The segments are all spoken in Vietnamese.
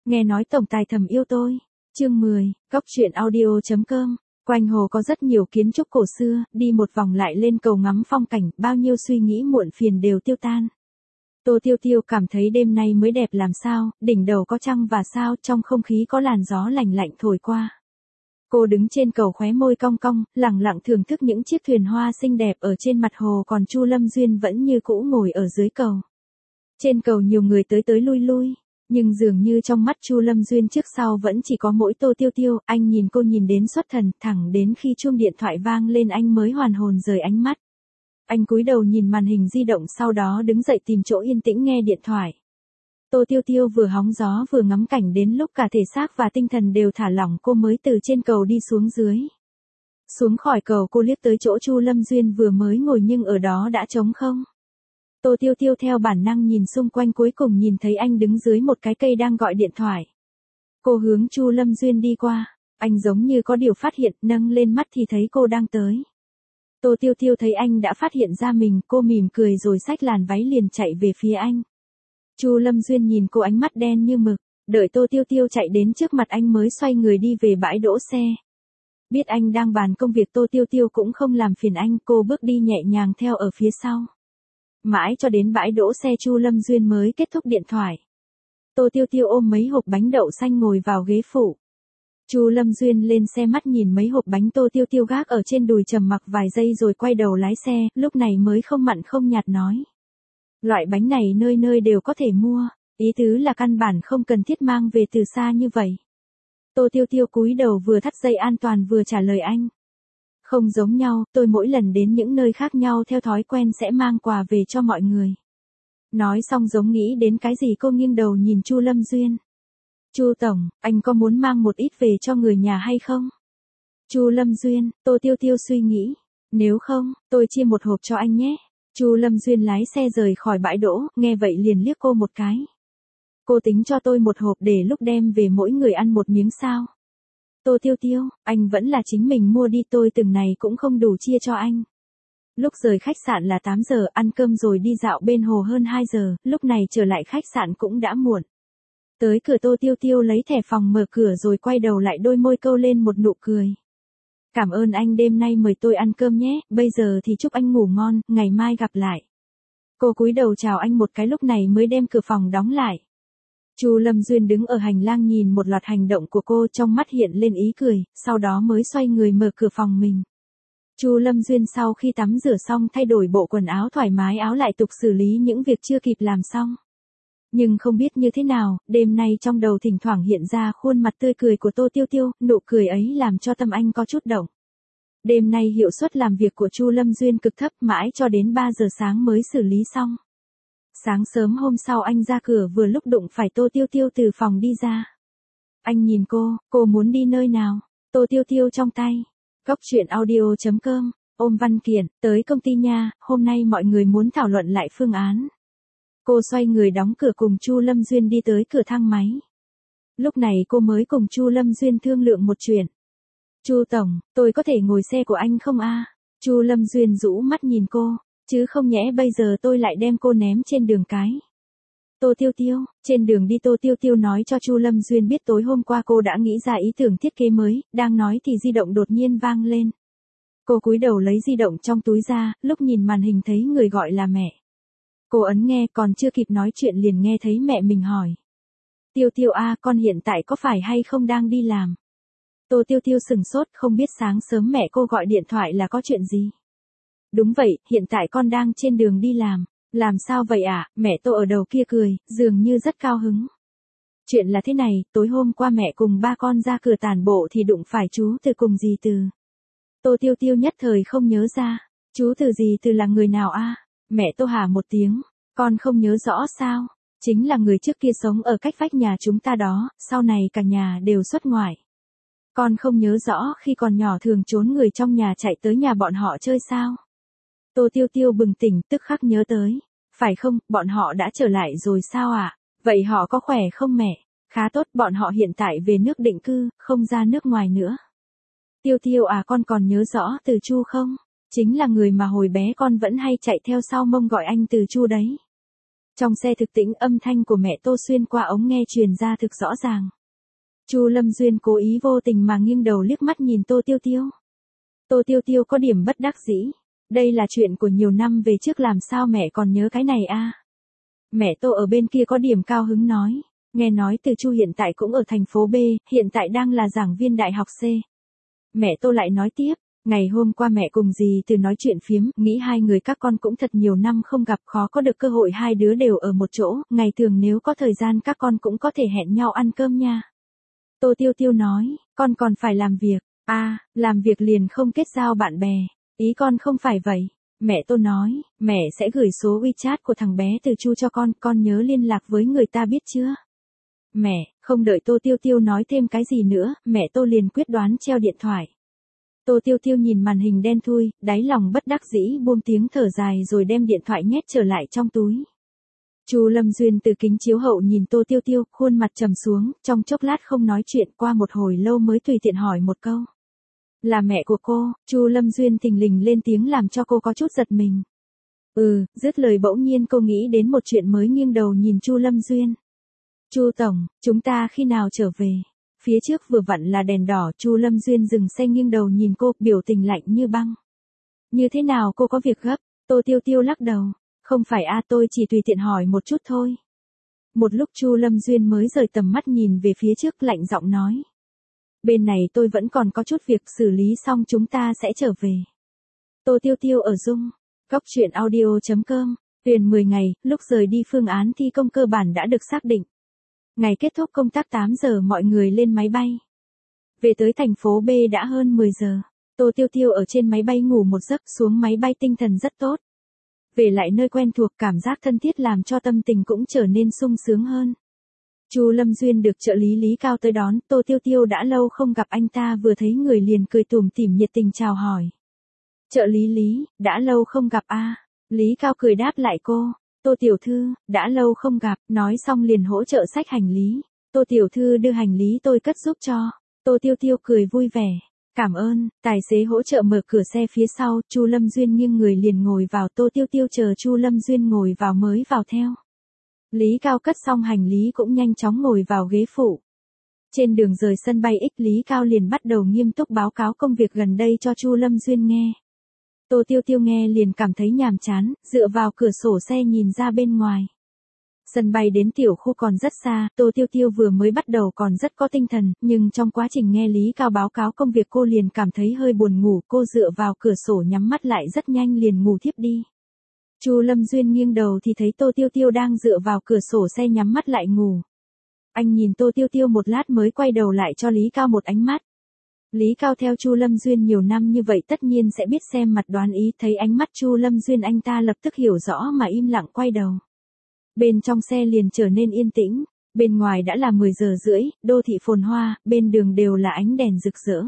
Nghe nói tổng tài thầm yêu tôi. Chương 10, Góc truyện audio.com. Quanh hồ có rất nhiều kiến trúc cổ xưa, đi một vòng lại lên cầu ngắm phong cảnh, bao nhiêu suy nghĩ muộn phiền đều tiêu tan. Tô Tiêu Tiêu cảm thấy đêm nay mới đẹp làm sao, đỉnh đầu có trăng và sao, trong không khí có làn gió lành lạnh thổi qua. Cô đứng trên cầu khóe môi cong cong, lặng lặng thưởng thức những chiếc thuyền hoa xinh đẹp ở trên mặt hồ, còn Chu Lâm Duyên vẫn như cũ ngồi ở dưới cầu. Trên cầu nhiều người tới tới lui lui, nhưng dường như trong mắt Chu Lâm Duyên trước sau vẫn chỉ có mỗi Tô Tiêu Tiêu, anh nhìn cô nhìn đến xuất thần, thẳng đến khi chuông điện thoại vang lên anh mới hoàn hồn rời ánh mắt. Anh cúi đầu nhìn màn hình di động, sau đó đứng dậy tìm chỗ yên tĩnh nghe điện thoại. Tô Tiêu Tiêu vừa hóng gió vừa ngắm cảnh đến lúc cả thể xác và tinh thần đều thả lỏng, cô mới từ trên cầu đi xuống dưới. Xuống khỏi cầu cô liếc tới chỗ Chu Lâm Duyên vừa mới ngồi nhưng ở đó đã trống không. Tô Tiêu Tiêu theo bản năng nhìn xung quanh, cuối cùng nhìn thấy anh đứng dưới một cái cây đang gọi điện thoại. Cô hướng Chu Lâm Duyên đi qua, anh giống như có điều phát hiện, nâng lên mắt thì thấy cô đang tới. Tô Tiêu Tiêu thấy anh đã phát hiện ra mình, cô mỉm cười rồi xách làn váy liền chạy về phía anh. Chu Lâm Duyên nhìn cô ánh mắt đen như mực, đợi Tô Tiêu Tiêu chạy đến trước mặt anh mới xoay người đi về bãi đỗ xe. Biết anh đang bàn công việc, Tô Tiêu Tiêu cũng không làm phiền anh, cô bước đi nhẹ nhàng theo ở phía sau. Mãi cho đến bãi đỗ xe Chu Lâm Duyên mới kết thúc điện thoại. Tô Tiêu Tiêu ôm mấy hộp bánh đậu xanh ngồi vào ghế phụ. Chu Lâm Duyên lên xe, mắt nhìn mấy hộp bánh Tô Tiêu Tiêu gác ở trên đùi, trầm mặc vài giây rồi quay đầu lái xe, lúc này mới không mặn không nhạt nói. Loại bánh này nơi nơi đều có thể mua, ý tứ là căn bản không cần thiết mang về từ xa như vậy. Tô Tiêu Tiêu cúi đầu vừa thắt dây an toàn vừa trả lời anh. Không giống nhau, tôi mỗi lần đến những nơi khác nhau theo thói quen sẽ mang quà về cho mọi người. Nói xong giống nghĩ đến cái gì, cô nghiêng đầu nhìn Chu Lâm Duyên. Chu tổng, anh có muốn mang một ít về cho người nhà hay không? Chu Lâm Duyên, Tô Tiêu Tiêu suy nghĩ. Nếu không, tôi chia một hộp cho anh nhé. Chu Lâm Duyên lái xe rời khỏi bãi đỗ, nghe vậy liền liếc cô một cái. Cô tính cho tôi một hộp để lúc đem về mỗi người ăn một miếng sao? Tô Tiêu Tiêu, anh vẫn là chính mình mua đi, tôi từng này cũng không đủ chia cho anh. Lúc rời khách sạn là 8 giờ, ăn cơm rồi đi dạo bên hồ hơn 2 giờ, lúc này trở lại khách sạn cũng đã muộn. Tới cửa Tô Tiêu Tiêu lấy thẻ phòng mở cửa rồi quay đầu lại, đôi môi câu lên một nụ cười. Cảm ơn anh đêm nay mời tôi ăn cơm nhé, bây giờ thì chúc anh ngủ ngon, ngày mai gặp lại. Cô cúi đầu chào anh một cái, lúc này mới đem cửa phòng đóng lại. Chu Lâm Duyên đứng ở hành lang nhìn một loạt hành động của cô, trong mắt hiện lên ý cười, sau đó mới xoay người mở cửa phòng mình. Chu Lâm Duyên sau khi tắm rửa xong thay đổi bộ quần áo thoải mái áo, lại tục xử lý những việc chưa kịp làm xong. Nhưng không biết như thế nào, đêm nay trong đầu thỉnh thoảng hiện ra khuôn mặt tươi cười của Tô Tiêu Tiêu, nụ cười ấy làm cho tâm anh có chút động. Đêm nay hiệu suất làm việc của Chu Lâm Duyên cực thấp, mãi cho đến 3 giờ sáng mới xử lý xong. Sáng sớm hôm sau anh ra cửa vừa lúc đụng phải Tô Tiêu Tiêu từ phòng đi ra. Anh nhìn cô muốn đi nơi nào? Tô Tiêu Tiêu trong tay. Góc truyện audio.com, ôm văn kiện, tới công ty nha, hôm nay mọi người muốn thảo luận lại phương án. Cô xoay người đóng cửa cùng Chu Lâm Duyên đi tới cửa thang máy. Lúc này cô mới cùng Chu Lâm Duyên thương lượng một chuyện. Chu tổng, tôi có thể ngồi xe của anh không a? Chu Lâm Duyên rũ mắt nhìn cô, chứ không nhẽ bây giờ tôi lại đem cô ném trên đường cái. Tô Tiêu Tiêu, trên đường đi Tô Tiêu Tiêu nói cho Chu Lâm Duyên biết tối hôm qua cô đã nghĩ ra ý tưởng thiết kế mới, đang nói thì di động đột nhiên vang lên. Cô cúi đầu lấy di động trong túi ra, lúc nhìn màn hình thấy người gọi là mẹ. Cô ấn nghe, còn chưa kịp nói chuyện liền nghe thấy mẹ mình hỏi. Tiêu Tiêu a, con hiện tại có phải hay không đang đi làm? Tô Tiêu Tiêu sừng sốt, không biết sáng sớm mẹ cô gọi điện thoại là có chuyện gì. Đúng vậy, hiện tại con đang trên đường đi làm. Làm sao vậy ạ? Mẹ Tô ở đầu kia cười, dường như rất cao hứng. Chuyện là thế này, tối hôm qua mẹ cùng ba con ra cửa tản bộ thì đụng phải chú Từ cùng dì Từ. Tô Tiêu Tiêu nhất thời không nhớ ra. Chú Từ dì Từ là người nào a? Mẹ Tô hả một tiếng, con không nhớ rõ sao? Chính là người trước kia sống ở cách vách nhà chúng ta đó, sau này cả nhà đều xuất ngoại. Con không nhớ rõ khi còn nhỏ thường trốn người trong nhà chạy tới nhà bọn họ chơi sao? Tô Tiêu Tiêu bừng tỉnh, tức khắc nhớ tới. Phải không, bọn họ đã trở lại rồi sao ạ? Vậy họ có khỏe không mẹ? Khá tốt, bọn họ hiện tại về nước định cư, không ra nước ngoài nữa. Tiêu Tiêu à, con còn nhớ rõ Từ Chu không? Chính là người mà hồi bé con vẫn hay chạy theo sau mông gọi anh Từ Chu đấy. Trong xe thực tĩnh, âm thanh của mẹ Tô xuyên qua ống nghe truyền ra thực rõ ràng. Chu Lâm Duyên cố ý vô tình mà nghiêng đầu liếc mắt nhìn Tô Tiêu Tiêu. Tô Tiêu Tiêu có điểm bất đắc dĩ. Đây là chuyện của nhiều năm về trước, làm sao mẹ còn nhớ cái này a? Mẹ Tô ở bên kia có điểm cao hứng nói. Nghe nói Từ Chu hiện tại cũng ở thành phố B, hiện tại đang là giảng viên đại học C. Mẹ Tô lại nói tiếp. Ngày hôm qua mẹ cùng dì Từ nói chuyện phiếm, nghĩ hai người các con cũng thật nhiều năm không gặp, khó có được cơ hội hai đứa đều ở một chỗ, ngày thường nếu có thời gian các con cũng có thể hẹn nhau ăn cơm nha. Tô Tiêu Tiêu nói, con còn phải làm việc, làm việc liền không kết giao bạn bè, ý con không phải vậy. Mẹ Tô nói, mẹ sẽ gửi số WeChat của thằng bé Từ Chu cho con nhớ liên lạc với người ta biết chưa? Mẹ, không đợi Tô Tiêu Tiêu nói thêm cái gì nữa, mẹ Tô liền quyết đoán treo điện thoại. Tô Tiêu Tiêu nhìn màn hình đen thui, đáy lòng bất đắc dĩ buông tiếng thở dài rồi đem điện thoại nhét trở lại trong túi. Chu Lâm Duyên từ kính chiếu hậu nhìn Tô Tiêu Tiêu, khuôn mặt trầm xuống, trong chốc lát không nói chuyện, qua một hồi lâu mới tùy tiện hỏi một câu. Là mẹ của cô? Chu Lâm Duyên thình lình lên tiếng làm cho cô có chút giật mình. Dứt lời bỗng nhiên cô nghĩ đến một chuyện mới nghiêng đầu nhìn Chu Lâm Duyên. Chu tổng, chúng ta khi nào trở về? Phía trước vừa vặn là đèn đỏ, Chu Lâm Duyên dừng xe nghiêng đầu nhìn cô, biểu tình lạnh như băng. Như thế nào, cô có việc gấp? Tô Tiêu Tiêu lắc đầu. Không phải tôi chỉ tùy tiện hỏi một chút thôi. Một lúc Chu Lâm Duyên mới rời tầm mắt nhìn về phía trước, lạnh giọng nói. Bên này tôi vẫn còn có chút việc, xử lý xong chúng ta sẽ trở về. Tô Tiêu Tiêu ở Dung. Góc truyện audio.com. Tuyển 10 ngày, lúc rời đi phương án thi công cơ bản đã được xác định. Ngày kết thúc công tác 8 giờ mọi người lên máy bay. Về tới thành phố B đã hơn 10 giờ. Tô Tiêu Tiêu ở trên máy bay ngủ một giấc, xuống máy bay tinh thần rất tốt. Về lại nơi quen thuộc, cảm giác thân thiết làm cho tâm tình cũng trở nên sung sướng hơn. Chu Lâm Duyên được trợ lý Lý Cao tới đón, Tô Tiêu Tiêu đã lâu không gặp anh ta, vừa thấy người liền cười tủm tỉm nhiệt tình chào hỏi. Trợ lý Lý, đã lâu không gặp Lý Cao cười đáp lại cô. Tô tiểu thư, đã lâu không gặp, nói xong liền hỗ trợ xách hành lý. Tô tiểu thư đưa hành lý tôi cất giúp cho. Tô Tiêu Tiêu cười vui vẻ. Cảm ơn, tài xế hỗ trợ mở cửa xe phía sau, Chu Lâm Duyên nghiêng người liền ngồi vào, Tô Tiêu Tiêu chờ Chu Lâm Duyên ngồi vào mới vào theo. Lý Cao cất xong hành lý cũng nhanh chóng ngồi vào ghế phụ. Trên đường rời sân bay X, Lý Cao liền bắt đầu nghiêm túc báo cáo công việc gần đây cho Chu Lâm Duyên nghe. Tô Tiêu Tiêu nghe liền cảm thấy nhàm chán, dựa vào cửa sổ xe nhìn ra bên ngoài. Sân bay đến tiểu khu còn rất xa, Tô Tiêu Tiêu vừa mới bắt đầu còn rất có tinh thần, nhưng trong quá trình nghe Lý Cao báo cáo công việc cô liền cảm thấy hơi buồn ngủ, cô dựa vào cửa sổ nhắm mắt lại rất nhanh liền ngủ thiếp đi. Chu Lâm Duyên nghiêng đầu thì thấy Tô Tiêu Tiêu đang dựa vào cửa sổ xe nhắm mắt lại ngủ. Anh nhìn Tô Tiêu Tiêu một lát mới quay đầu lại cho Lý Cao một ánh mắt. Lý Cao theo Chu Lâm Duyên nhiều năm như vậy tất nhiên sẽ biết xem mặt đoán ý, thấy ánh mắt Chu Lâm Duyên anh ta lập tức hiểu rõ mà im lặng quay đầu. Bên trong xe liền trở nên yên tĩnh, bên ngoài đã là 10 giờ rưỡi, đô thị phồn hoa, bên đường đều là ánh đèn rực rỡ.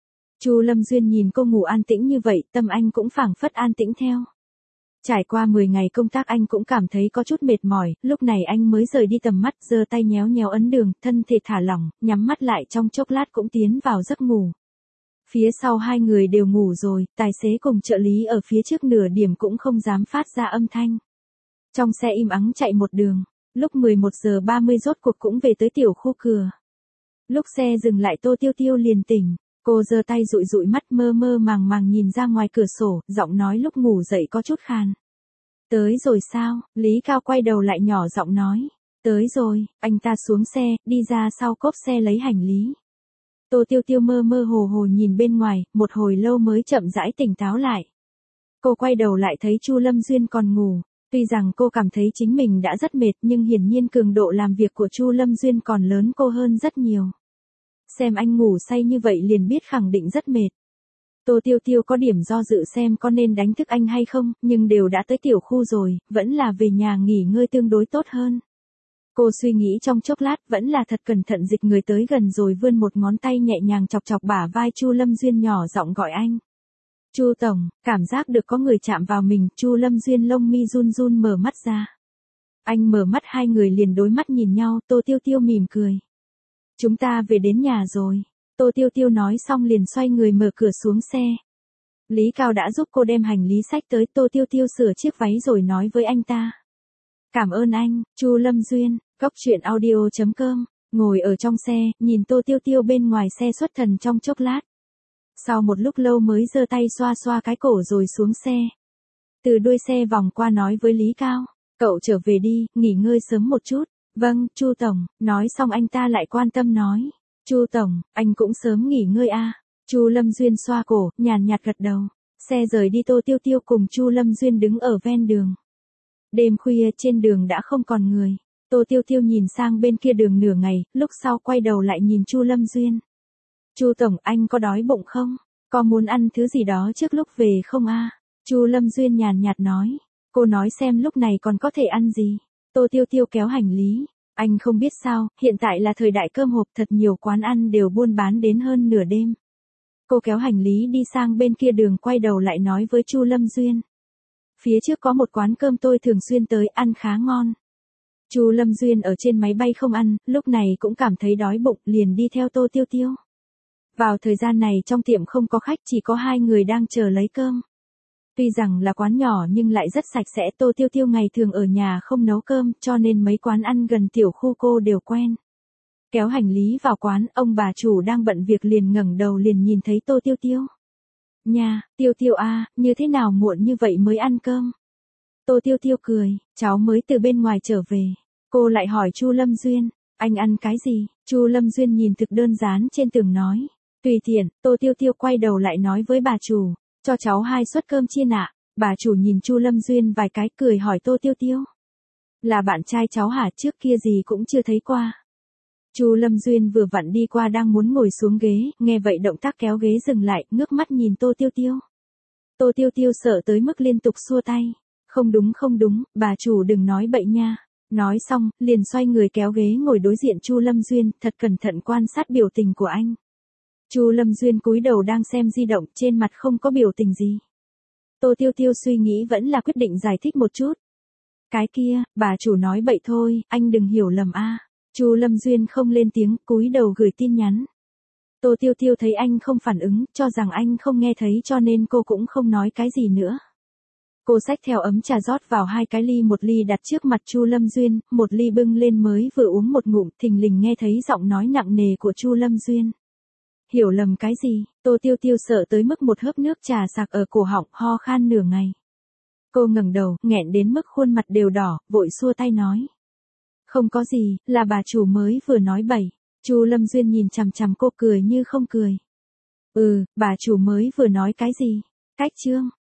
Chu Lâm Duyên nhìn cô ngủ an tĩnh như vậy, tâm anh cũng phảng phất an tĩnh theo. Trải qua 10 ngày công tác anh cũng cảm thấy có chút mệt mỏi, lúc này anh mới rời đi tầm mắt, giơ tay nhéo nhéo ấn đường, thân thể thả lỏng, nhắm mắt lại trong chốc lát cũng tiến vào giấc ngủ. Phía sau hai người đều ngủ rồi, tài xế cùng trợ lý ở phía trước nửa điểm cũng không dám phát ra âm thanh. Trong xe im ắng chạy một đường, lúc 11 giờ 30 rốt cuộc cũng về tới tiểu khu cửa. Lúc xe dừng lại Tô Tiêu Tiêu liền tỉnh, cô giơ tay dụi dụi mắt mơ mơ màng màng nhìn ra ngoài cửa sổ, giọng nói lúc ngủ dậy có chút khàn. Tới rồi sao? Lý Cao quay đầu lại nhỏ giọng nói. Tới rồi, anh ta xuống xe, đi ra sau cốp xe lấy hành lý. Tô Tiêu Tiêu mơ mơ hồ hồ nhìn bên ngoài, một hồi lâu mới chậm rãi tỉnh táo lại. Cô quay đầu lại thấy Chu Lâm Duyên còn ngủ. Tuy rằng cô cảm thấy chính mình đã rất mệt nhưng hiển nhiên cường độ làm việc của Chu Lâm Duyên còn lớn cô hơn rất nhiều. Xem anh ngủ say như vậy liền biết khẳng định rất mệt. Tô Tiêu Tiêu có điểm do dự xem có nên đánh thức anh hay không, nhưng đều đã tới tiểu khu rồi, vẫn là về nhà nghỉ ngơi tương đối tốt hơn. Cô suy nghĩ trong chốc lát, vẫn là thật cẩn thận dịch người tới gần rồi vươn một ngón tay nhẹ nhàng chọc chọc bả vai Chu Lâm Duyên, nhỏ giọng gọi anh. Chu tổng, cảm giác được có người chạm vào mình, Chu Lâm Duyên lông mi run run mở mắt ra. Anh mở mắt, hai người liền đối mắt nhìn nhau, Tô Tiêu Tiêu mỉm cười. Chúng ta về đến nhà rồi. Tô Tiêu Tiêu nói xong liền xoay người mở cửa xuống xe. Lý Cao đã giúp cô đem hành lý xách tới, Tô Tiêu Tiêu sửa chiếc váy rồi nói với anh ta. Cảm ơn anh, Chu Lâm Duyên, Cốc truyện audio.com. Ngồi ở trong xe, nhìn Tô Tiêu Tiêu bên ngoài xe xuất thần trong chốc lát. Sau một lúc lâu mới giơ tay xoa xoa cái cổ rồi xuống xe. Từ đuôi xe vòng qua nói với Lý Cao, cậu trở về đi, nghỉ ngơi sớm một chút. Vâng, Chu Tổng, nói xong anh ta lại quan tâm nói. Chu Tổng, anh cũng sớm nghỉ ngơi à. Chu Lâm Duyên xoa cổ, nhàn nhạt gật đầu. Xe rời đi, Tô Tiêu Tiêu cùng Chu Lâm Duyên đứng ở ven đường. Đêm khuya trên đường đã không còn người. Tô Tiêu Tiêu nhìn sang bên kia đường nửa ngày, lúc sau quay đầu lại nhìn Chu Lâm Duyên. Chu Tổng, anh có đói bụng không? Có muốn ăn thứ gì đó trước lúc về không a? Chu Lâm Duyên nhàn nhạt nói. Cô nói xem lúc này còn có thể ăn gì? Tô Tiêu Tiêu kéo hành lý. Anh không biết sao, hiện tại là thời đại cơm hộp, thật nhiều quán ăn đều buôn bán đến hơn nửa đêm. Cô kéo hành lý đi sang bên kia đường, quay đầu lại nói với Chu Lâm Duyên. Phía trước có một quán cơm tôi thường xuyên tới, ăn khá ngon. Chu Lâm Duyên ở trên máy bay không ăn, lúc này cũng cảm thấy đói bụng, liền đi theo Tô Tiêu Tiêu. Vào thời gian này trong tiệm không có khách, chỉ có hai người đang chờ lấy cơm. Tuy rằng là quán nhỏ nhưng lại rất sạch sẽ. Tô Tiêu Tiêu ngày thường ở nhà không nấu cơm, cho nên mấy quán ăn gần tiểu khu cô đều quen. Kéo hành lý vào quán, ông bà chủ đang bận việc liền ngẩng đầu liền nhìn thấy Tô Tiêu Tiêu. Nha, Tiêu Tiêu a, như thế nào muộn như vậy mới ăn cơm? Tô Tiêu Tiêu cười, cháu mới từ bên ngoài trở về. Cô lại hỏi Chu Lâm Duyên, anh ăn cái gì? Chu Lâm Duyên nhìn thực đơn dán trên tường nói. Tùy tiện. Tô Tiêu Tiêu quay đầu lại nói với bà chủ, cho cháu 2 suất cơm chiên ạ. Bà chủ nhìn Chu Lâm Duyên vài cái cười hỏi Tô Tiêu Tiêu. Là bạn trai cháu hả, trước kia gì cũng chưa thấy qua. Chu Lâm Duyên vừa vặn đi qua đang muốn ngồi xuống ghế, nghe vậy động tác kéo ghế dừng lại, ngước mắt nhìn Tô Tiêu Tiêu. Tô Tiêu Tiêu sợ tới mức liên tục xua tay. Không đúng, bà chủ đừng nói bậy nha. Nói xong, liền xoay người kéo ghế ngồi đối diện Chu Lâm Duyên, thật cẩn thận quan sát biểu tình của anh. Chu Lâm Duyên cúi đầu đang xem di động, trên mặt không có biểu tình gì. Tô Tiêu Tiêu suy nghĩ vẫn là quyết định giải thích một chút. Cái kia, bà chủ nói bậy thôi, anh đừng hiểu lầm a. Chu Lâm Duyên không lên tiếng, cúi đầu gửi tin nhắn. Tô Tiêu Tiêu thấy anh không phản ứng, cho rằng anh không nghe thấy cho nên cô cũng không nói cái gì nữa. Cô xách theo ấm trà rót vào 2 cái ly, một ly đặt trước mặt Chu Lâm Duyên, một ly bưng lên mới vừa uống một ngụm, thình lình nghe thấy giọng nói nặng nề của Chu Lâm Duyên. Hiểu lầm cái gì? Tô Tiêu Tiêu sợ tới mức một hớp nước trà sặc ở cổ họng, ho khan nửa ngày. Cô ngẩng đầu, nghẹn đến mức khuôn mặt đều đỏ, vội xua tay nói. Không có gì, là bà chủ mới vừa nói bậy. Chu Lâm Duyên nhìn chằm chằm cô cười như không cười. Bà chủ mới vừa nói cái gì? Cách chương.